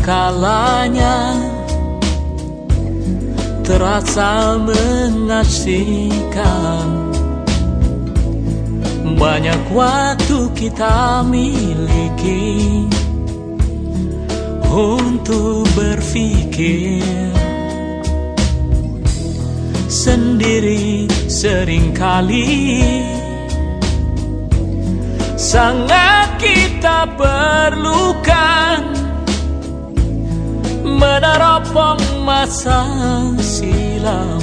kalanya terasa mengasihkan. Banyak waktu kita miliki untuk berpikir sendiri. Seringkali sangat kita perlukan meneropong masa silam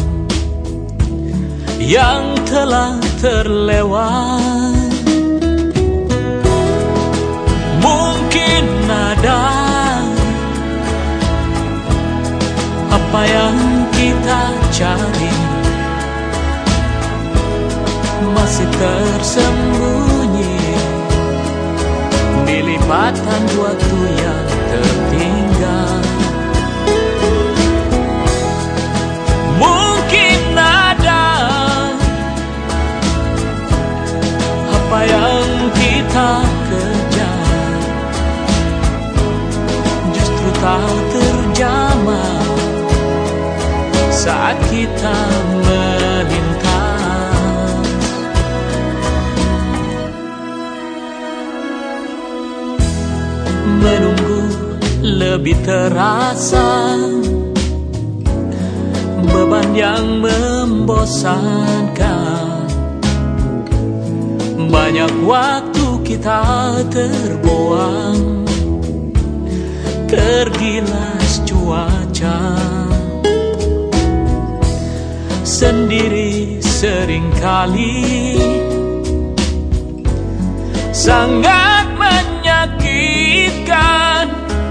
yang telah terlewat. Mungkin ada apa yang kita cari masih tersembunyi di lipatan waktu yang tertinggal. Mungkin ada apa yang kita kejar justru tak terjamah saat kita melintas. Menunggu lebih terasa beban yang membosankan. Banyak waktu kita terbuang tergilas cuaca. Sendiri seringkali sangat menyakitkan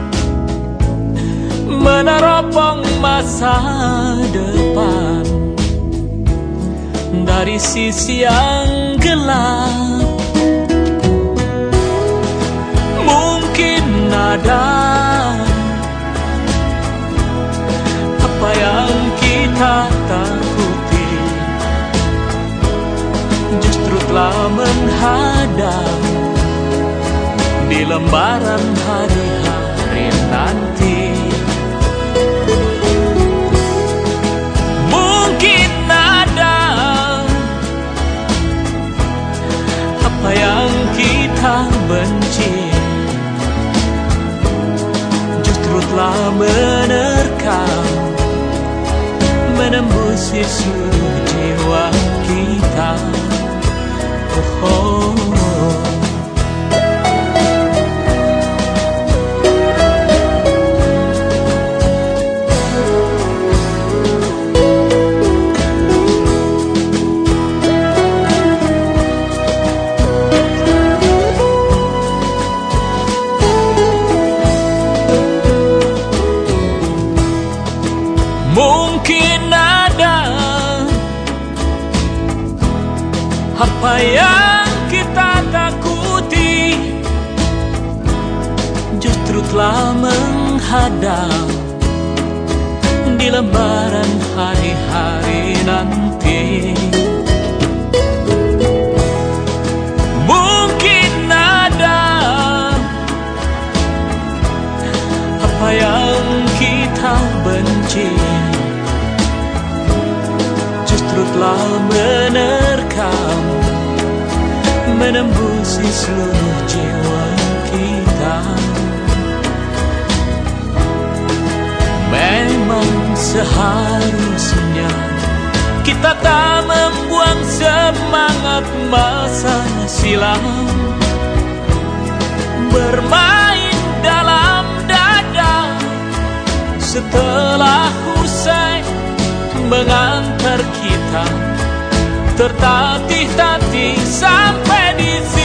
meneropong masa depan dari sisi yang gelap. Mungkin ada apa yang kita takuti justru telah menghadap di lembaran hari-hari nanti. Mungkin ada apa yang kita benci justru telah menerkam menembusi seluruh jiwa kita. Oh, oh. Mungkin ada apa yang kita takuti justru telah menghadap di lembaran hari-hari nanti. Mungkin ada apa yang kita benci justru telah menerkam menembusi seluruh jiwa kita. Memang seharusnya kita tak membuang semangat masa silam bermain dalam dada setelah usai mengantar kita tertatih-tatih sampai di sini.